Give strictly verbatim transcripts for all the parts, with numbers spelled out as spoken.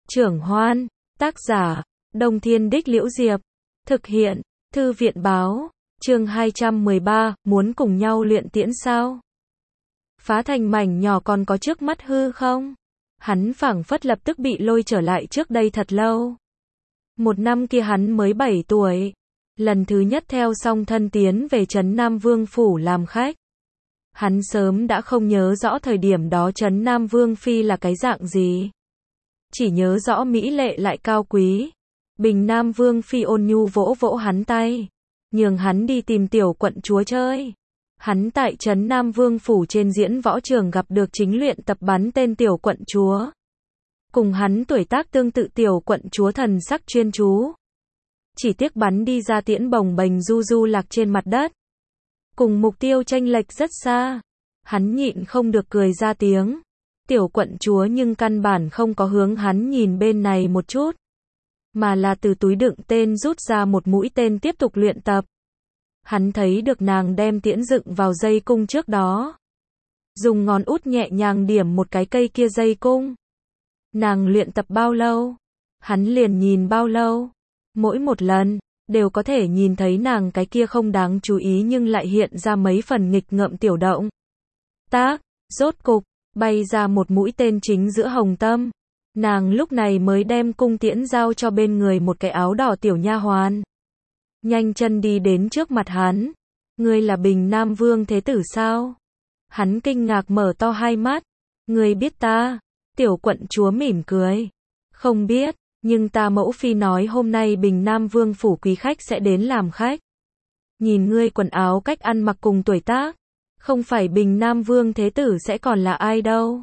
Trưởng Hoan, tác giả, Đông Thiên Đích Liễu Diệp, thực hiện, Thư viện báo, chương hai trăm mười ba, muốn cùng nhau luyện tiễn sao? Phá thành mảnh nhỏ còn có trước mắt hư không? Hắn phảng phất lập tức bị lôi trở lại trước đây thật lâu. Một năm kia hắn mới bảy tuổi, lần thứ nhất theo song thân tiến về trấn Nam Vương Phủ làm khách. Hắn sớm đã không nhớ rõ thời điểm đó trấn Nam Vương Phi là cái dạng gì. Chỉ nhớ rõ mỹ lệ lại cao quý. Bình Nam Vương Phi ôn nhu vỗ vỗ hắn tay, nhường hắn đi tìm tiểu quận chúa chơi. Hắn tại trấn Nam Vương Phủ trên diễn võ trường gặp được chính luyện tập bắn tên tiểu quận chúa. Cùng hắn tuổi tác tương tự tiểu quận chúa thần sắc chuyên chú. Chỉ tiếc bắn đi ra tiễn bồng bềnh du du lạc trên mặt đất. Cùng mục tiêu chênh lệch rất xa. Hắn nhịn không được cười ra tiếng. Tiểu quận chúa nhưng căn bản không có hướng hắn nhìn bên này một chút. Mà là từ túi đựng tên rút ra một mũi tên tiếp tục luyện tập. Hắn thấy được nàng đem tiễn dựng vào dây cung trước đó. Dùng ngón út nhẹ nhàng điểm một cái cây kia dây cung. Nàng luyện tập bao lâu? Hắn liền nhìn bao lâu? Mỗi một lần, đều có thể nhìn thấy nàng cái kia không đáng chú ý nhưng lại hiện ra mấy phần nghịch ngợm tiểu động. Tác, rốt cục, bay ra một mũi tên chính giữa hồng tâm. Nàng lúc này mới đem cung tiễn giao cho bên người một cái áo đỏ tiểu nha hoàn. Nhanh chân đi đến trước mặt hắn. Ngươi là Bình Nam Vương Thế Tử sao? Hắn kinh ngạc mở to hai mắt. Ngươi biết ta? Tiểu quận chúa mỉm cười. Không biết, nhưng ta mẫu phi nói hôm nay Bình Nam Vương Phủ quý khách sẽ đến làm khách. Nhìn ngươi quần áo cách ăn mặc cùng tuổi tác. Không phải Bình Nam Vương Thế Tử sẽ còn là ai đâu.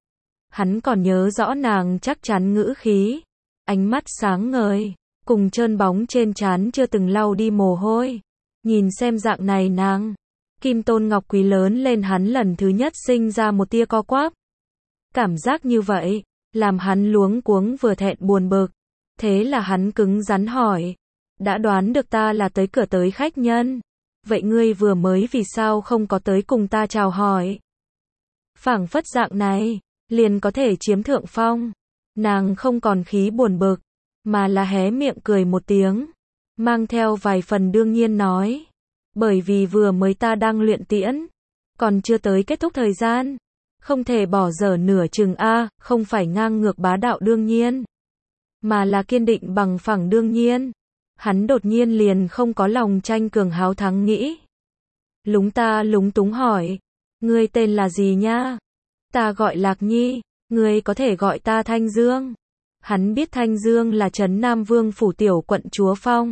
Hắn còn nhớ rõ nàng chắc chắn ngữ khí. Ánh mắt sáng ngời. Cùng trơn bóng trên trán chưa từng lau đi mồ hôi. Nhìn xem dạng này nàng. Kim tôn ngọc quý lớn lên hắn lần thứ nhất sinh ra một tia co quắp. Cảm giác như vậy. Làm hắn luống cuống vừa thẹn buồn bực. Thế là hắn cứng rắn hỏi. Đã đoán được ta là tới cửa tới khách nhân. Vậy ngươi vừa mới vì sao không có tới cùng ta chào hỏi? Phảng phất dạng này. Liền có thể chiếm thượng phong. Nàng không còn khí buồn bực. Mà là hé miệng cười một tiếng. Mang theo vài phần đương nhiên nói. Bởi vì vừa mới ta đang luyện tiễn. Còn chưa tới kết thúc thời gian. Không thể bỏ dở nửa chừng a, không phải ngang ngược bá đạo đương nhiên. Mà là kiên định bằng phẳng đương nhiên. Hắn đột nhiên liền không có lòng tranh cường háo thắng nghĩ. Lúng ta lúng túng hỏi. Ngươi tên là gì nha? Ta gọi Lạc Nhi. Ngươi có thể gọi ta Thanh Dương. Hắn biết Thanh Dương là trấn Nam Vương Phủ tiểu quận chúa phong.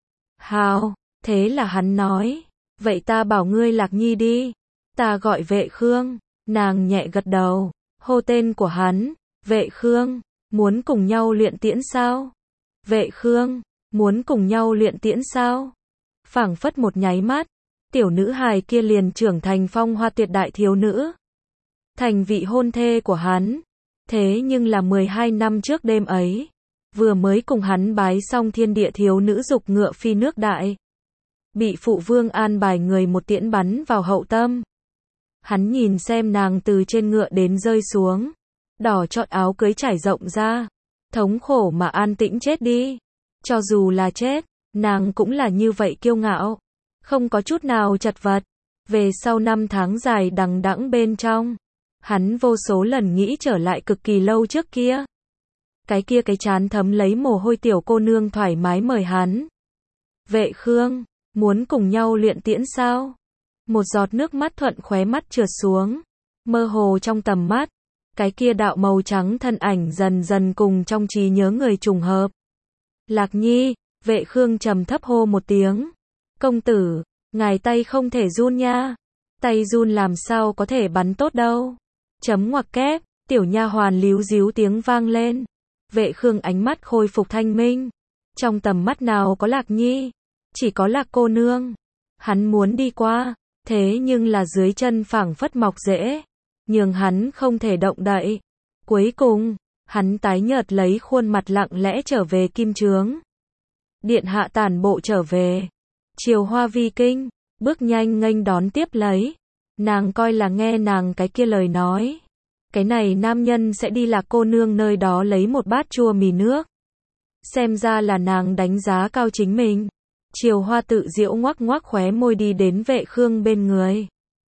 Hào, thế là hắn nói. Vậy ta bảo ngươi Lạc Nhi đi. Ta gọi Vệ Khương. Nàng nhẹ gật đầu. Hô tên của hắn. Vệ Khương. Muốn cùng nhau luyện tiễn sao? Vệ Khương. Muốn cùng nhau luyện tiễn sao? Phảng phất một nháy mắt. Tiểu nữ hài kia liền trưởng thành phong hoa tuyệt đại thiếu nữ. Thành vị hôn thê của hắn. Thế nhưng là mười hai năm trước đêm ấy. Vừa mới cùng hắn bái xong thiên địa thiếu nữ dục ngựa phi nước đại. Bị phụ vương an bài người một tiễn bắn vào hậu tâm. Hắn nhìn xem nàng từ trên ngựa đến rơi xuống. Đỏ chót áo cưới trải rộng ra. Thống khổ mà an tĩnh chết đi. Cho dù là chết, nàng cũng là như vậy kiêu ngạo. Không có chút nào chật vật. Về sau năm tháng dài đằng đẵng bên trong. Hắn vô số lần nghĩ trở lại cực kỳ lâu trước kia. Cái kia cái chán thấm lấy mồ hôi tiểu cô nương thoải mái mời hắn. Vệ Khương, muốn cùng nhau luyện tiễn sao? Một giọt nước mắt thuận khóe mắt trượt xuống. Mơ hồ trong tầm mắt. Cái kia đạo màu trắng thân ảnh dần dần cùng trong trí nhớ người trùng hợp. Lạc Nhi, Vệ Khương trầm thấp hô một tiếng. Công tử, ngài tay không thể run nha. Tay run làm sao có thể bắn tốt đâu. Chấm ngoặc kép, tiểu nha hoàn líu díu tiếng vang lên. Vệ Khương ánh mắt khôi phục thanh minh. Trong tầm mắt nào có Lạc Nhi, chỉ có Lạc cô nương. Hắn muốn đi qua, thế nhưng là dưới chân phảng phất mọc rễ, nhường hắn không thể động đậy. Cuối cùng, hắn tái nhợt lấy khuôn mặt lặng lẽ trở về kim trướng. Điện hạ tản bộ trở về. Triều Hoa Vi Kinh, bước nhanh nghênh đón tiếp lấy. Nàng coi là nghe nàng cái kia lời nói. cái này nam nhân sẽ đi Lạc cô nương nơi đó lấy một bát chua mì nước. Xem ra là nàng đánh giá cao chính mình. Triều Hoa tự giễu ngoắc ngoắc khóe môi đi đến Vệ Khương bên người.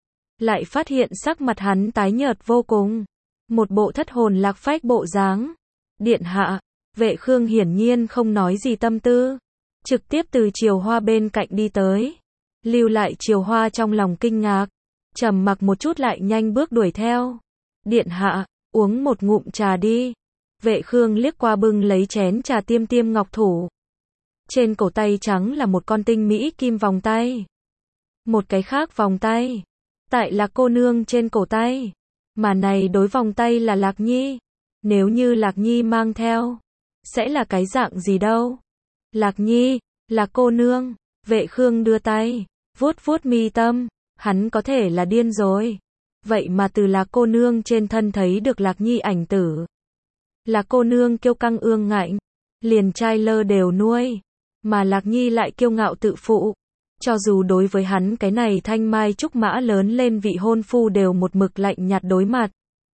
Lại phát hiện sắc mặt hắn tái nhợt vô cùng. Một bộ thất hồn lạc phách bộ dáng. Điện hạ, Vệ Khương hiển nhiên không nói gì tâm tư. Trực tiếp từ Triều Hoa bên cạnh đi tới. Lưu lại Triều Hoa trong lòng kinh ngạc. Trầm mặc một chút lại nhanh bước đuổi theo. Điện hạ, uống một ngụm trà đi. Vệ Khương liếc qua bưng lấy chén trà tiêm tiêm ngọc thủ. Trên cổ tay trắng là một con tinh mỹ kim vòng tay. Một cái khác vòng tay. Tại Lạc cô nương trên cổ tay. Mà này đối vòng tay là Lạc Nhi. Nếu như Lạc Nhi mang theo. Sẽ là cái dạng gì đâu. Lạc Nhi, Lạc cô nương. Vệ Khương đưa tay. Vuốt vuốt mi tâm. Hắn có thể là điên rồi. Vậy mà từ Lạc cô nương trên thân thấy được Lạc Nhi ảnh tử. Lạc cô nương kiêu căng ương ngạnh. Liền trai lơ đều nuôi. Mà Lạc Nhi lại kiêu ngạo tự phụ. Cho dù đối với hắn cái này thanh mai trúc mã lớn lên vị hôn phu đều một mực lạnh nhạt đối mặt.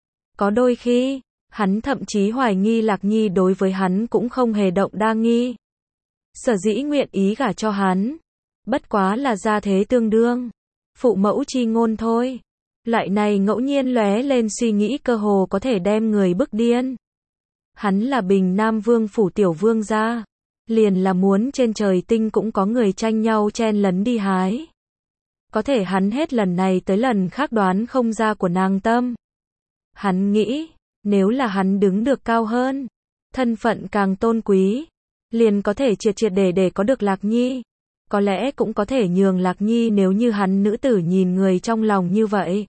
Có đôi khi, hắn thậm chí hoài nghi Lạc Nhi đối với hắn cũng không hề động đa nghi. Sở dĩ nguyện ý gả cho hắn. Bất quá là gia thế tương đương. Phụ mẫu chi ngôn thôi. Loại này ngẫu nhiên lóe lên suy nghĩ cơ hồ có thể đem người bức điên. Hắn là Bình Nam Vương phủ tiểu vương gia. Liền là muốn trên trời tinh cũng có người tranh nhau chen lấn đi hái. Có thể hắn hết lần này tới lần khác đoán không ra của nàng tâm. Hắn nghĩ, nếu là hắn đứng được cao hơn, thân phận càng tôn quý, liền có thể triệt triệt để để có được Lạc Nhi. Có lẽ cũng có thể nhường Lạc Nhi nếu như hắn nữ tử nhìn người trong lòng như vậy.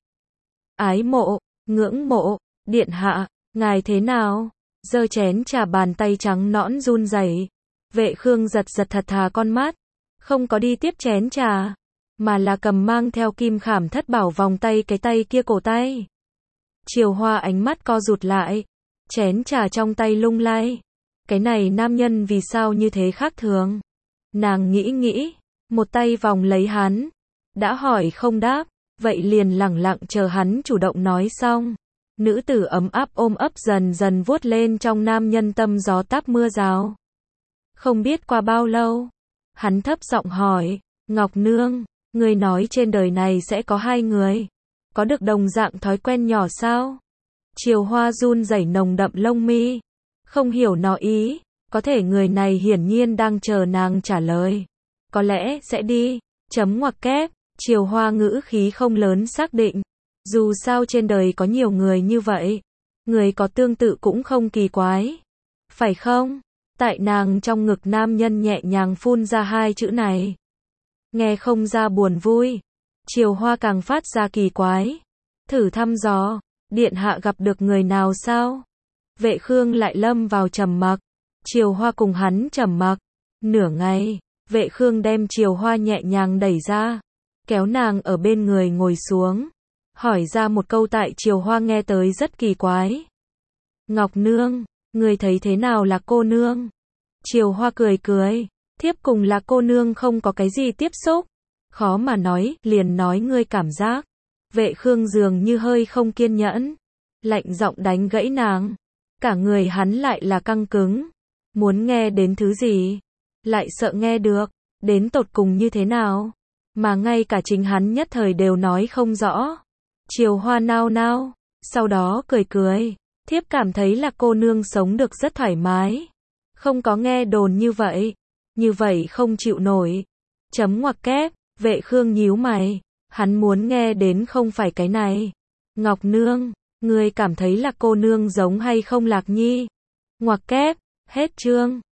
Ái mộ, ngưỡng mộ, điện hạ, ngài thế nào? Giơ chén trà bàn tay trắng nõn run rẩy. Vệ Khương giật giật thật thà con mắt, không có đi tiếp chén trà, mà là cầm mang theo kim khảm thất bảo vòng tay cái tay kia cổ tay. Triều Hoa ánh mắt co rụt lại, chén trà trong tay lung lay. Cái này nam nhân vì sao như thế khác thường? Nàng nghĩ nghĩ, một tay vòng lấy hắn, đã hỏi không đáp, vậy liền lẳng lặng chờ hắn chủ động nói xong. Nữ tử ấm áp ôm ấp dần dần vuốt lên trong nam nhân tâm gió táp mưa rào. Không biết qua bao lâu, hắn thấp giọng hỏi, Ngọc Nương, người nói trên đời này sẽ có hai người, có được đồng dạng thói quen nhỏ sao? Triều Hoa run rẩy nồng đậm lông mi, không hiểu nó ý, có thể người này hiển nhiên đang chờ nàng trả lời. Có lẽ sẽ đi, chấm ngoặc kép, Triều Hoa ngữ khí không lớn xác định, dù sao trên đời có nhiều người như vậy, người có tương tự cũng không kỳ quái, phải không? Tại nàng trong ngực nam nhân nhẹ nhàng phun ra hai chữ này. Nghe không ra buồn vui. Triều Hoa càng phát ra kỳ quái. Thử thăm dò. Điện hạ gặp được người nào sao? Vệ Khương lại lâm vào trầm mặc. Triều Hoa cùng hắn trầm mặc. Nửa ngày. Vệ Khương đem Triều Hoa nhẹ nhàng đẩy ra. Kéo nàng ở bên người ngồi xuống. Hỏi ra một câu tại Triều Hoa nghe tới rất kỳ quái. Ngọc Nương. Người thấy thế nào là cô nương? Triều Hoa cười cười, thiếp cùng là cô nương không có cái gì tiếp xúc. Khó mà nói, liền nói ngươi cảm giác. Vệ Khương dường như hơi không kiên nhẫn. Lạnh giọng đánh gãy nàng. Cả người hắn lại là căng cứng. Muốn nghe đến thứ gì? Lại sợ nghe được. Đến tột cùng như thế nào? Mà ngay cả chính hắn nhất thời đều nói không rõ. Triều Hoa nao nao. Sau đó cười cười. Thiếp cảm thấy là cô nương sống được rất thoải mái. Không có nghe đồn như vậy. Như vậy không chịu nổi. Chấm ngoặc kép, Vệ Khương nhíu mày. Hắn muốn nghe đến không phải cái này. Ngọc Nương, ngươi cảm thấy là cô nương giống hay không Lạc Nhi? Ngoặc kép, hết chương.